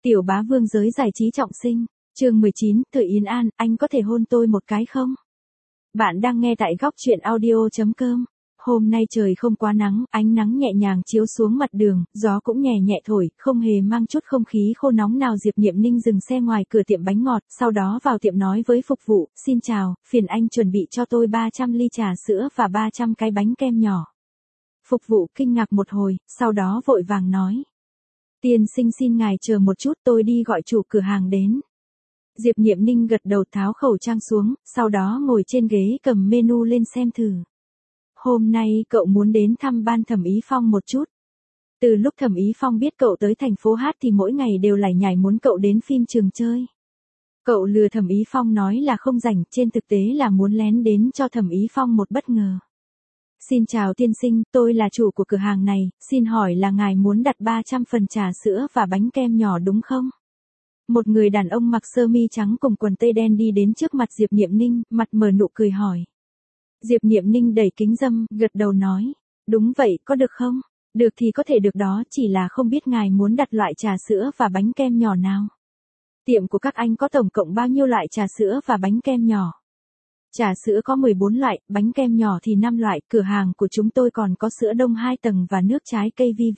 Tiểu bá vương giới giải trí trọng sinh, chương 19, Thời Yến An, anh có thể hôn tôi một cái không? Bạn đang nghe tại góc truyện audio.com. Hôm nay trời không quá nắng, ánh nắng nhẹ nhàng chiếu xuống mặt đường, gió cũng nhẹ nhẹ thổi, không hề mang chút không khí khô nóng nào. Diệp Niệm Ninh dừng xe ngoài cửa tiệm bánh ngọt, sau đó vào tiệm nói với phục vụ, xin chào, phiền anh chuẩn bị cho tôi 300 ly trà sữa và 300 cái bánh kem nhỏ. Phục vụ kinh ngạc một hồi, sau đó vội vàng nói. Tiên sinh xin ngài chờ một chút, tôi đi gọi chủ cửa hàng đến. Diệp Niệm Ninh gật đầu tháo khẩu trang xuống, sau đó ngồi trên ghế cầm menu lên xem thử. Hôm nay cậu muốn đến thăm ban Thẩm Ý Phong một chút. Từ lúc Thẩm Ý Phong biết cậu tới thành phố hát thì mỗi ngày đều lải nhải muốn cậu đến phim trường chơi. Cậu lừa Thẩm Ý Phong nói là không rảnh, trên thực tế là muốn lén đến cho Thẩm Ý Phong một bất ngờ. Xin chào tiên sinh, tôi là chủ của cửa hàng này, xin hỏi là ngài muốn đặt 300 phần trà sữa và bánh kem nhỏ đúng không? Một người đàn ông mặc sơ mi trắng cùng quần tây đen đi đến trước mặt Diệp Niệm Ninh, mặt mờ nụ cười hỏi. Diệp Niệm Ninh đẩy kính râm, gật đầu nói, đúng vậy, có được không? Được thì có thể được đó, chỉ là không biết ngài muốn đặt loại trà sữa và bánh kem nhỏ nào. Tiệm của các anh có tổng cộng bao nhiêu loại trà sữa và bánh kem nhỏ? Trà sữa có 14 loại, bánh kem nhỏ thì 5 loại, cửa hàng của chúng tôi còn có sữa đông 2 tầng và nước trái cây VV.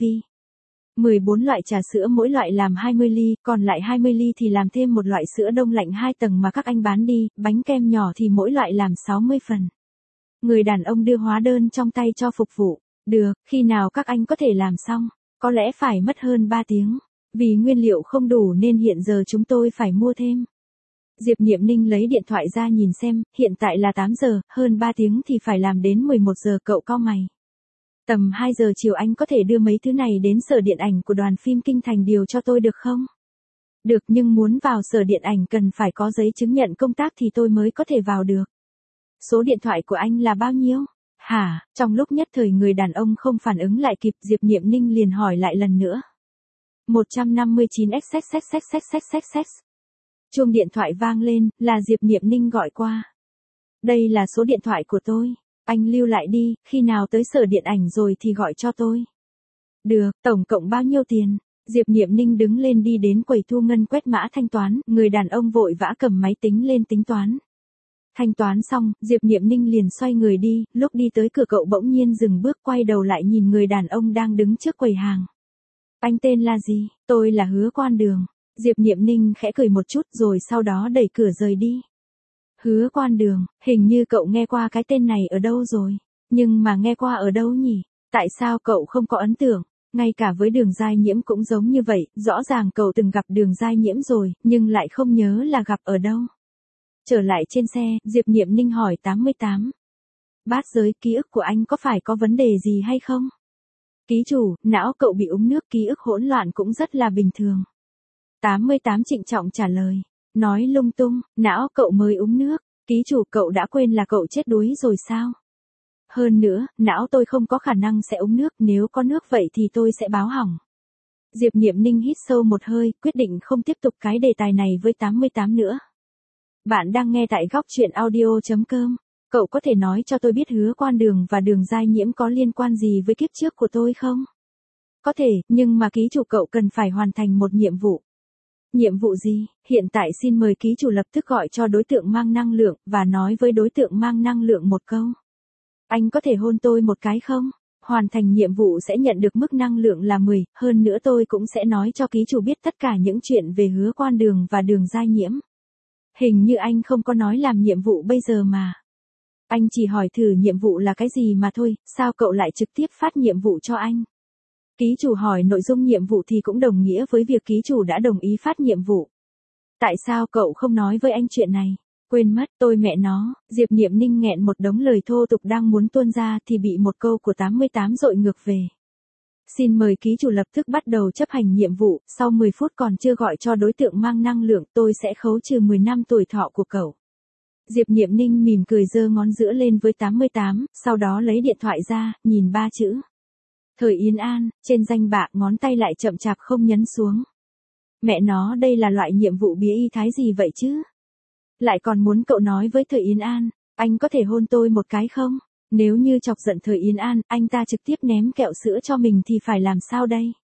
14 loại trà sữa mỗi loại làm 20 ly, còn lại 20 ly thì làm thêm một loại sữa đông lạnh 2 tầng mà các anh bán đi, bánh kem nhỏ thì mỗi loại làm 60 phần. Người đàn ông đưa hóa đơn trong tay cho phục vụ. Được, khi nào các anh có thể làm xong? Có lẽ phải mất hơn 3 tiếng. Vì nguyên liệu không đủ nên hiện giờ chúng tôi phải mua thêm. Diệp Niệm Ninh lấy điện thoại ra nhìn xem, hiện tại là 8 giờ, hơn 3 tiếng thì phải làm đến 11 giờ. Cậu cau mày. Tầm 2 giờ chiều anh có thể đưa mấy thứ này đến sở điện ảnh của đoàn phim Kinh Thành điều cho tôi được không? Được, nhưng muốn vào sở điện ảnh cần phải có giấy chứng nhận công tác thì tôi mới có thể vào được. Số điện thoại của anh là bao nhiêu? Hả? Trong lúc nhất thời người đàn ông không phản ứng lại kịp, Diệp Niệm Ninh liền hỏi lại lần nữa. 159xxxxxxxxx. Chuông điện thoại vang lên, là Diệp Niệm Ninh gọi qua. Đây là số điện thoại của tôi, anh lưu lại đi, khi nào tới sở điện ảnh rồi thì gọi cho tôi. Được, tổng cộng bao nhiêu tiền? Diệp Niệm Ninh đứng lên đi đến quầy thu ngân quét mã thanh toán, người đàn ông vội vã cầm máy tính lên tính toán. Thanh toán xong, Diệp Niệm Ninh liền xoay người đi, lúc đi tới cửa cậu bỗng nhiên dừng bước quay đầu lại nhìn người đàn ông đang đứng trước quầy hàng. Anh tên là gì? Tôi là Hứa Quan Đường. Diệp Niệm Ninh khẽ cười một chút rồi sau đó đẩy cửa rời đi. Hứa Quan Đường, hình như cậu nghe qua cái tên này ở đâu rồi. Nhưng mà nghe qua ở đâu nhỉ? Tại sao cậu không có ấn tượng? Ngay cả với Đường Giai Nhiễm cũng giống như vậy, rõ ràng cậu từng gặp Đường Giai Nhiễm rồi, nhưng lại không nhớ là gặp ở đâu. Trở lại trên xe, Diệp Niệm Ninh hỏi 88. Bát giới, ký ức của anh có phải có vấn đề gì hay không? Ký chủ, não cậu bị úng nước, ký ức hỗn loạn cũng rất là bình thường. 88 trịnh trọng trả lời. Nói lung tung, não cậu mới úng nước. Ký chủ, cậu đã quên là cậu chết đuối rồi sao? Hơn nữa, não tôi không có khả năng sẽ úng nước, nếu có nước vậy thì tôi sẽ báo hỏng. Diệp Niệm Ninh hít sâu một hơi, quyết định không tiếp tục cái đề tài này với 88 nữa. Bạn đang nghe tại góc truyện audio.com. Cậu có thể nói cho tôi biết Hứa Quan Đường và Đường Giai Nhiễm có liên quan gì với kiếp trước của tôi không? Có thể, nhưng mà ký chủ cậu cần phải hoàn thành một nhiệm vụ. Nhiệm vụ gì? Hiện tại xin mời ký chủ lập tức gọi cho đối tượng mang năng lượng, và nói với đối tượng mang năng lượng một câu. Anh có thể hôn tôi một cái không? Hoàn thành nhiệm vụ sẽ nhận được mức năng lượng là 10, hơn nữa tôi cũng sẽ nói cho ký chủ biết tất cả những chuyện về Hứa Quan Đường và Đường Giai Nhiễm. Hình như anh không có nói làm nhiệm vụ bây giờ mà. Anh chỉ hỏi thử nhiệm vụ là cái gì mà thôi, sao cậu lại trực tiếp phát nhiệm vụ cho anh? Ký chủ hỏi nội dung nhiệm vụ thì cũng đồng nghĩa với việc ký chủ đã đồng ý phát nhiệm vụ. Tại sao cậu không nói với anh chuyện này? Quên mất, tôi mẹ nó. Diệp Niệm Ninh nghẹn một đống lời thô tục đang muốn tuôn ra thì bị một câu của 88 dội ngược về. Xin mời ký chủ lập tức bắt đầu chấp hành nhiệm vụ, sau 10 phút còn chưa gọi cho đối tượng mang năng lượng tôi sẽ khấu trừ 10 năm tuổi thọ của cậu. Diệp Niệm Ninh mỉm cười giơ ngón giữa lên với 88, sau đó lấy điện thoại ra, nhìn 3 chữ. Thời Yến An, trên danh bạ ngón tay lại chậm chạp không nhấn xuống. Mẹ nó, đây là loại nhiệm vụ bía y thái gì vậy chứ? Lại còn muốn cậu nói với Thời Yến An, anh có thể hôn tôi một cái không? Nếu như chọc giận Thời Yến An, anh ta trực tiếp ném kẹo sữa cho mình thì phải làm sao đây?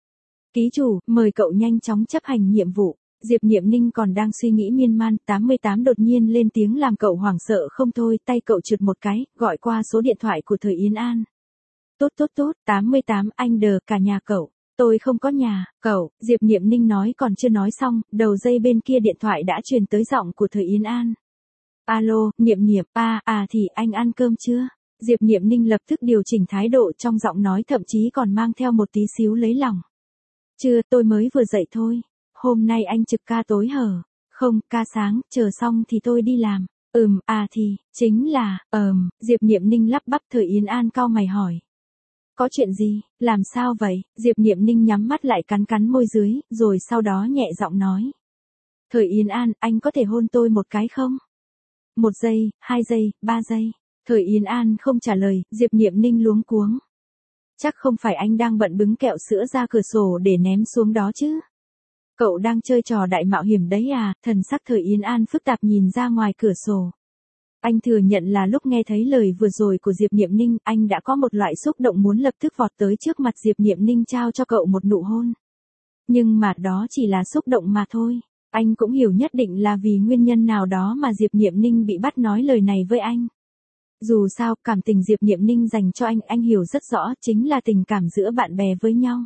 Ký chủ, mời cậu nhanh chóng chấp hành nhiệm vụ. Diệp Niệm Ninh còn đang suy nghĩ miên man, 88 đột nhiên lên tiếng làm cậu hoảng sợ không thôi, tay cậu trượt một cái, gọi qua số điện thoại của Thời Yến An. Tốt, 88, anh đờ, cả nhà cậu. Tôi không có nhà, cậu, Diệp Niệm Ninh nói còn chưa nói xong, đầu dây bên kia điện thoại đã truyền tới giọng của Thời Yến An. Alo, Niệm Niệm, thì anh ăn cơm chưa? Diệp Niệm Ninh lập tức điều chỉnh thái độ trong giọng nói thậm chí còn mang theo một tí xíu lấy lòng. Chưa, tôi mới vừa dậy thôi. Hôm nay anh trực ca tối hở. Không, ca sáng, chờ xong thì tôi đi làm. Thì, chính là, Diệp Niệm Ninh lắp bắp. Thời Yến An cau mày hỏi. Có chuyện gì, làm sao vậy? Diệp Niệm Ninh nhắm mắt lại cắn môi dưới, rồi sau đó nhẹ giọng nói. Thời Yến An, anh có thể hôn tôi một cái không? 1 giây, 2 giây, 3 giây. Thời Yến An không trả lời, Diệp Niệm Ninh luống cuống. Chắc không phải anh đang bận bứng kẹo sữa ra cửa sổ để ném xuống đó chứ? Cậu đang chơi trò đại mạo hiểm đấy à? Thần sắc Thời Yến An phức tạp nhìn ra ngoài cửa sổ. Anh thừa nhận là lúc nghe thấy lời vừa rồi của Diệp Niệm Ninh, anh đã có một loại xúc động muốn lập tức vọt tới trước mặt Diệp Niệm Ninh trao cho cậu một nụ hôn. Nhưng mà đó chỉ là xúc động mà thôi. Anh cũng hiểu nhất định là vì nguyên nhân nào đó mà Diệp Niệm Ninh bị bắt nói lời này với anh. Dù sao, cảm tình Diệp Niệm Ninh dành cho anh hiểu rất rõ, chính là tình cảm giữa bạn bè với nhau.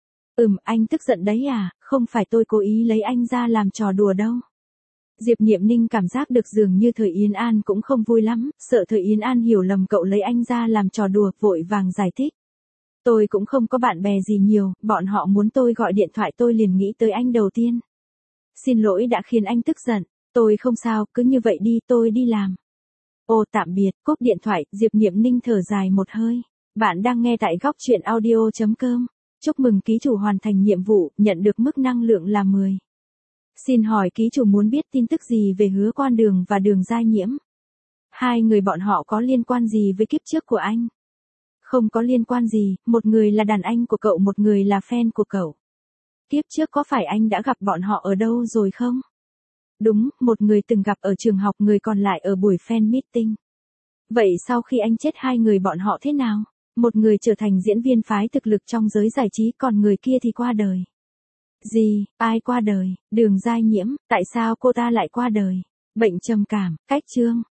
Anh tức giận đấy à, không phải tôi cố ý lấy anh ra làm trò đùa đâu. Diệp Niệm Ninh cảm giác được dường như Thời Yến An cũng không vui lắm, sợ Thời Yến An hiểu lầm cậu lấy anh ra làm trò đùa, vội vàng giải thích. Tôi cũng không có bạn bè gì nhiều, bọn họ muốn tôi gọi điện thoại tôi liền nghĩ tới anh đầu tiên. Xin lỗi đã khiến anh tức giận, tôi không sao, cứ như vậy đi, tôi đi làm. Tạm biệt, cúp điện thoại, Diệp Niệm Ninh thở dài một hơi. Bạn đang nghe tại góc truyện audio.com. Chúc mừng ký chủ hoàn thành nhiệm vụ, nhận được mức năng lượng là 10. Xin hỏi ký chủ muốn biết tin tức gì về Hứa Quan Đường và Đường Giai Nhiễm? Hai người bọn họ có liên quan gì với kiếp trước của anh? Không có liên quan gì, một người là đàn anh của cậu, một người là fan của cậu. Kiếp trước có phải anh đã gặp bọn họ ở đâu rồi không? Đúng, một người từng gặp ở trường học, người còn lại ở buổi fan meeting. Vậy sau khi anh chết hai người bọn họ thế nào? Một người trở thành diễn viên phái thực lực trong giới giải trí, còn người kia thì qua đời. Gì, ai qua đời? Đường Giai Nhiễm, tại sao cô ta lại qua đời? Bệnh trầm cảm, cách chương.